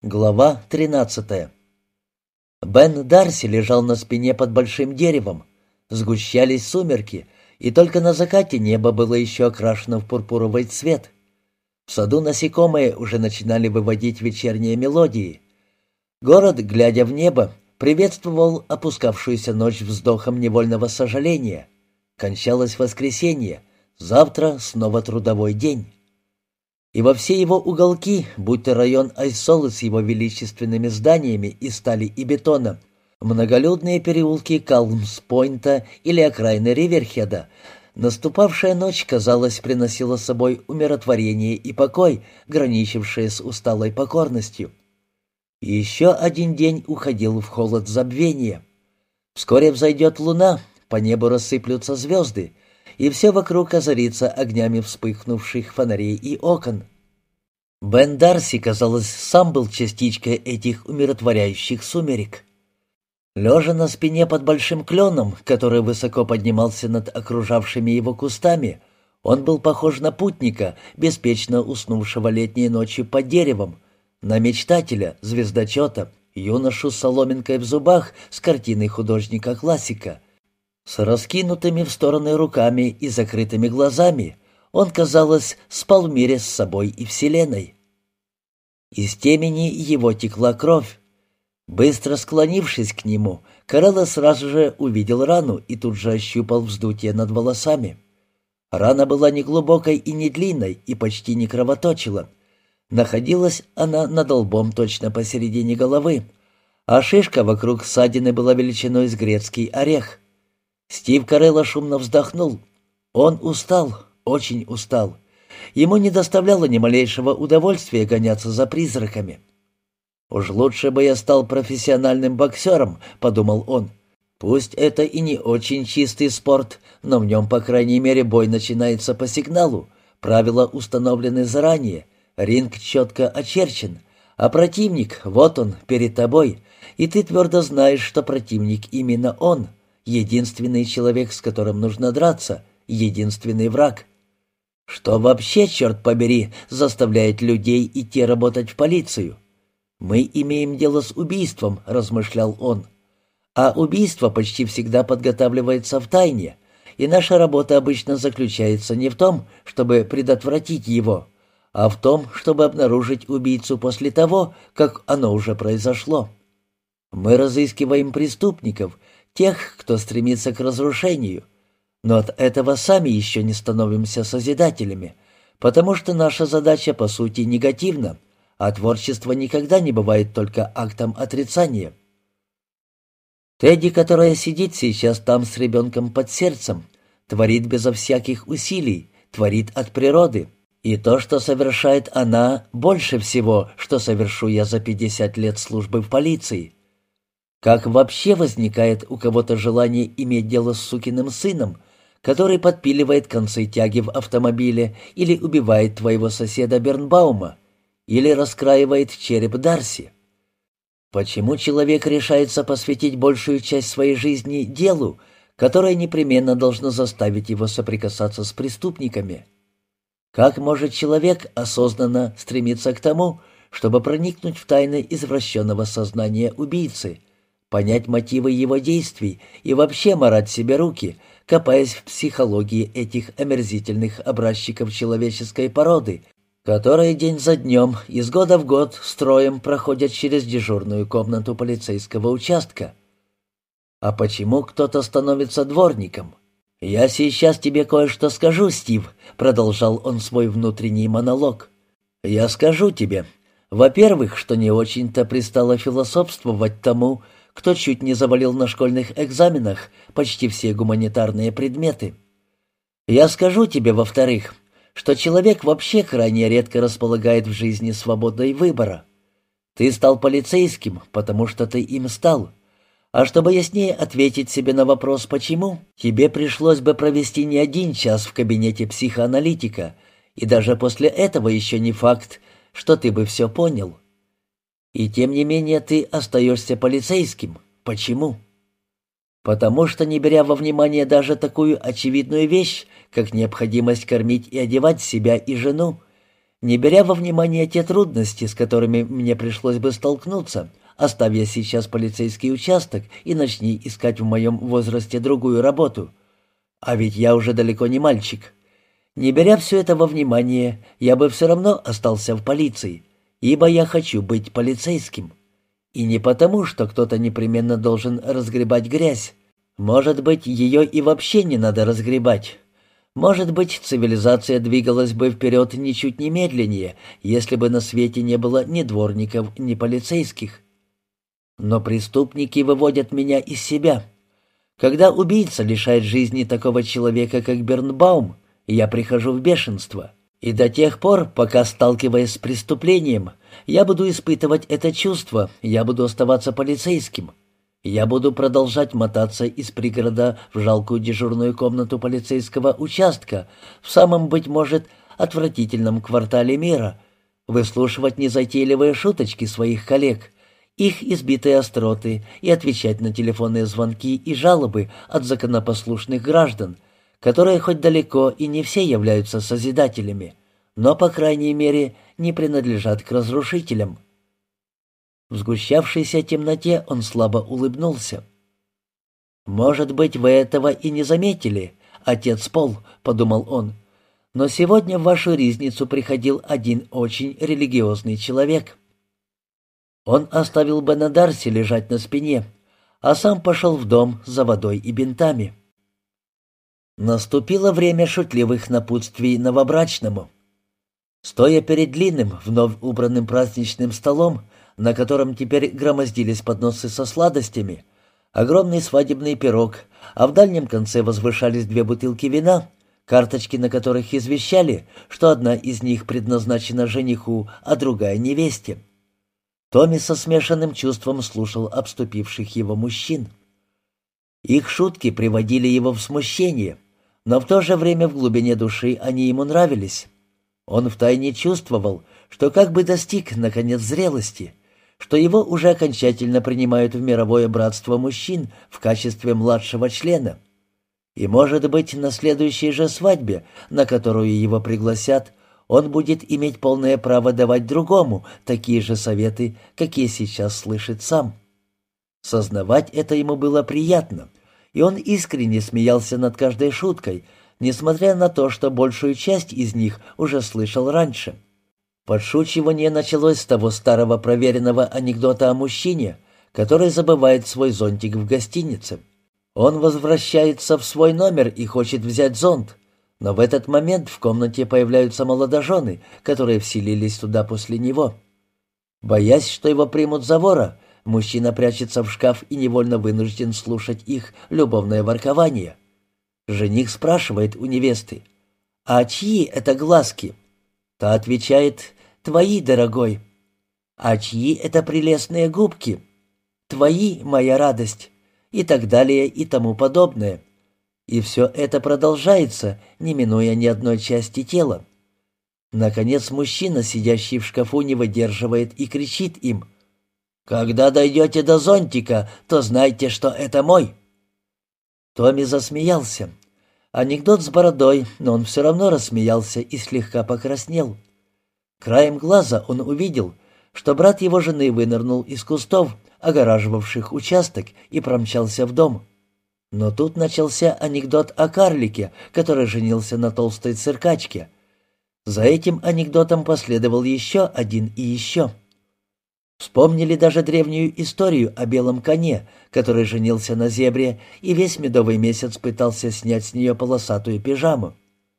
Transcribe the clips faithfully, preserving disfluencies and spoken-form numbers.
Глава тринадцатая. Бен Дарси лежал на спине под большим деревом. Сгущались сумерки, и только на закате небо было еще окрашено в пурпуровый цвет. В саду насекомые уже начинали выводить вечерние мелодии. Город, глядя в небо, приветствовал опускавшуюся ночь вздохом невольного сожаления. Кончалось воскресенье, завтра снова трудовой день. И во все его уголки, будь то район Айсолы с его величественными зданиями из стали и бетона, многолюдные переулки Калмс-Пойнта или окраины Риверхеда, наступавшая ночь, казалось, приносила с собой умиротворение и покой, граничившие с усталой покорностью. И еще один день уходил в холод забвения. Вскоре взойдет луна, по небу рассыплются звезды, и все вокруг озарится огнями вспыхнувших фонарей и окон. Бен Дарси, казалось, сам был частичкой этих умиротворяющих сумерек. Лежа на спине под большим кленом, который высоко поднимался над окружавшими его кустами, он был похож на путника, беспечно уснувшего летней ночью под деревом, на мечтателя, звездочета, юношу с соломинкой в зубах с картины художника-классика. С раскинутыми в стороны руками и закрытыми глазами он, казалось, спал в мире с собой и вселенной. Из темени его текла кровь. Быстро склонившись к нему, Корелло сразу же увидел рану и тут же ощупал вздутие над волосами. Рана была не глубокой и не длинной и почти не кровоточила. Находилась она над лбом точно посередине головы, а шишка вокруг ссадины была величиной с грецкий орех. Стив Корелло шумно вздохнул. Он устал, очень устал. Ему не доставляло ни малейшего удовольствия гоняться за призраками. «Уж лучше бы я стал профессиональным боксером», — подумал он. «Пусть это и не очень чистый спорт, но в нем, по крайней мере, бой начинается по сигналу. Правила установлены заранее, ринг четко очерчен, а противник, вот он, перед тобой, и ты твердо знаешь, что противник именно он». Единственный человек, с которым нужно драться, единственный враг. Что вообще, черт побери, заставляет людей идти работать в полицию? «Мы имеем дело с убийством», — размышлял он. «А убийство почти всегда подготавливается в тайне, и наша работа обычно заключается не в том, чтобы предотвратить его, а в том, чтобы обнаружить убийцу после того, как оно уже произошло. Мы разыскиваем преступников, тех, кто стремится к разрушению, но от этого сами еще не становимся созидателями, потому что наша задача по сути негативна, а творчество никогда не бывает только актом отрицания. Тедди, которая сидит сейчас там с ребенком под сердцем, творит безо всяких усилий, творит от природы, и то, что совершает она, больше всего, что совершу я за пятьдесят лет службы в полиции. Как вообще возникает у кого-то желание иметь дело с сукиным сыном, который подпиливает концы тяги в автомобиле или убивает твоего соседа Бернбаума, или раскраивает череп Дарси? Почему человек решается посвятить большую часть своей жизни делу, которое непременно должно заставить его соприкасаться с преступниками? Как может человек осознанно стремиться к тому, чтобы проникнуть в тайны извращенного сознания убийцы, понять мотивы его действий и вообще марать себе руки, копаясь в психологии этих омерзительных образчиков человеческой породы, которые день за днем, из года в год, строем проходят через дежурную комнату полицейского участка? А почему кто-то становится дворником? «Я сейчас тебе кое-что скажу, Стив», — продолжал он свой внутренний монолог. «Я скажу тебе, во-первых, что не очень-то пристало философствовать тому, кто чуть не завалил на школьных экзаменах почти все гуманитарные предметы. Я скажу тебе, во-вторых, что человек вообще крайне редко располагает в жизни свободой выбора. Ты стал полицейским, потому что ты им стал. А чтобы яснее ответить себе на вопрос «почему?», тебе пришлось бы провести не один час в кабинете психоаналитика, и даже после этого еще не факт, что ты бы все понял. И тем не менее ты остаешься полицейским. Почему? Потому что, не беря во внимание даже такую очевидную вещь, как необходимость кормить и одевать себя и жену, Не беря во внимание те трудности, с которыми мне пришлось бы столкнуться, оставь я сейчас полицейский участок и начни искать в моем возрасте другую работу. А ведь я уже далеко не мальчик. Не беря все это во внимание, я бы все равно остался в полиции, ибо я хочу быть полицейским. И не потому, что кто-то непременно должен разгребать грязь. Может быть, ее и вообще не надо разгребать. Может быть, цивилизация двигалась бы вперед ничуть не медленнее, если бы на свете не было ни дворников, ни полицейских. Но преступники выводят меня из себя. Когда убийца лишает жизни такого человека, как Бернбаум, я прихожу в бешенство. И до тех пор, пока, сталкиваясь с преступлением, я буду испытывать это чувство, я буду оставаться полицейским. Я буду продолжать мотаться из пригорода в жалкую дежурную комнату полицейского участка в самом, быть может, отвратительном квартале мира, выслушивать незатейливые шуточки своих коллег, их избитые остроты и отвечать на телефонные звонки и жалобы от законопослушных граждан, которые хоть далеко и не все являются созидателями, но, по крайней мере, не принадлежат к разрушителям. В сгущавшейся темноте он слабо улыбнулся. «Может быть, вы этого и не заметили, отец Пол», — подумал он, «но сегодня в вашу ризницу приходил один очень религиозный человек». Он оставил Бена Дарси лежать на спине, а сам пошел в дом за водой и бинтами. Наступило время шутливых напутствий новобрачному. Стоя перед длинным, вновь убранным праздничным столом, на котором теперь громоздились подносы со сладостями, огромный свадебный пирог, а в дальнем конце возвышались две бутылки вина, карточки на которых извещали, что одна из них предназначена жениху, а другая — невесте. Томми со смешанным чувством слушал обступивших его мужчин. Их шутки приводили его в смущение, но в то же время в глубине души они ему нравились. Он втайне чувствовал, что как бы достиг, наконец, зрелости, что его уже окончательно принимают в мировое братство мужчин в качестве младшего члена. И, может быть, на следующей же свадьбе, на которую его пригласят, он будет иметь полное право давать другому такие же советы, какие сейчас слышит сам. Сознавать это ему было приятно, и он искренне смеялся над каждой шуткой, несмотря на то, что большую часть из них уже слышал раньше. Подшучивание началось с того старого проверенного анекдота о мужчине, который забывает свой зонтик в гостинице. Он возвращается в свой номер и хочет взять зонт, но в этот момент в комнате появляются молодожены, которые вселились туда после него. Боясь, что его примут за вора, мужчина прячется в шкаф и невольно вынужден слушать их любовное воркование. Жених спрашивает у невесты: «А чьи это глазки?» Та отвечает: «Твои, дорогой». «А чьи это прелестные губки?» «Твои, моя радость», и так далее и тому подобное. И все это продолжается, не минуя ни одной части тела. Наконец мужчина, сидящий в шкафу, не выдерживает и кричит им: «Когда дойдете до зонтика, то знайте, что это мой». Томми засмеялся. Анекдот с бородой, но он все равно рассмеялся и слегка покраснел. Краем глаза он увидел, что брат его жены вынырнул из кустов, огораживавших участок, и промчался в дом. Но тут начался анекдот о карлике, который женился на толстой циркачке. За этим анекдотом последовал еще один и еще. Вспомнили даже древнюю историю о белом коне, который женился на зебре и весь медовый месяц пытался снять с нее полосатую пижаму.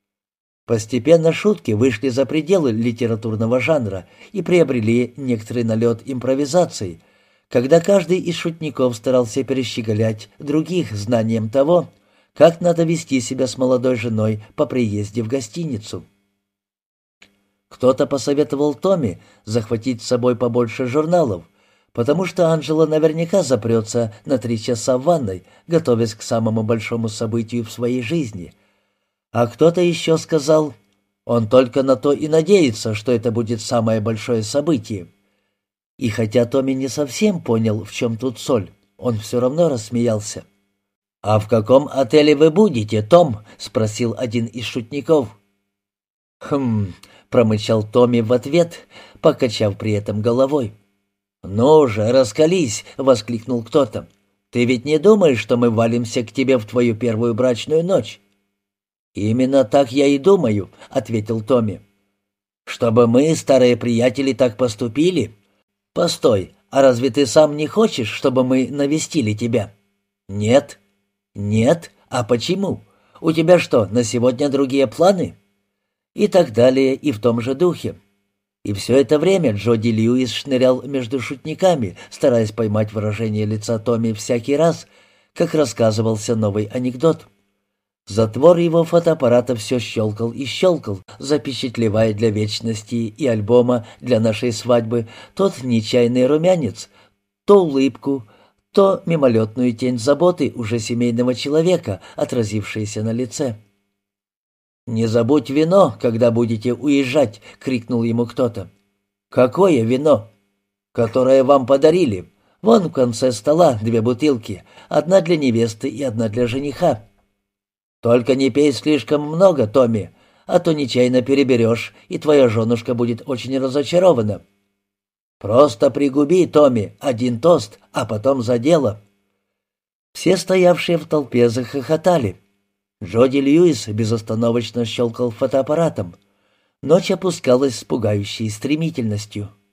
Постепенно шутки вышли за пределы литературного жанра и приобрели некоторый налет импровизации, когда каждый из шутников старался перещеголять других знанием того, как надо вести себя с молодой женой по приезде в гостиницу. Кто-то посоветовал Томми захватить с собой побольше журналов, потому что Анжела наверняка запрется на три часа в ванной, готовясь к самому большому событию в своей жизни. А кто-то еще сказал: он только на то и надеется, что это будет самое большое событие. И хотя Томми не совсем понял, в чем тут соль, он все равно рассмеялся. «А в каком отеле вы будете, Том?» — спросил один из шутников. «Хм...» — промычал Томми в ответ, покачав при этом головой. «Ну же, раскались!» — воскликнул кто-то. «Ты ведь не думаешь, что мы валимся к тебе в твою первую брачную ночь?» «Именно так я и думаю», — ответил Томми. «Чтобы мы, старые приятели, так поступили? Постой, а разве ты сам не хочешь, чтобы мы навестили тебя?» «Нет». «Нет? А почему? У тебя что, на сегодня другие планы?» И так далее, и в том же духе. И все это время Джоди Льюис шнырял между шутниками, стараясь поймать выражение лица Томми всякий раз, как рассказывался новый анекдот. Затвор его фотоаппарата все щелкал и щелкал, запечатлевая для вечности и альбома для нашей свадьбы тот нечаянный румянец, то улыбку, то мимолетную тень заботы уже семейного человека, отразившейся на лице. «Не забудь вино, когда будете уезжать!» — крикнул ему кто-то. «Какое вино?» «Которое вам подарили. Вон в конце стола две бутылки, одна для невесты и одна для жениха». «Только не пей слишком много, Томми, а то нечаянно переберешь, и твоя женушка будет очень разочарована». «Просто пригуби, Томми, один тост, а потом за дело». Все стоявшие в толпе захохотали. Джоди Льюис безостановочно щелкал фотоаппаратом. Ночь опускалась с пугающей стремительностью.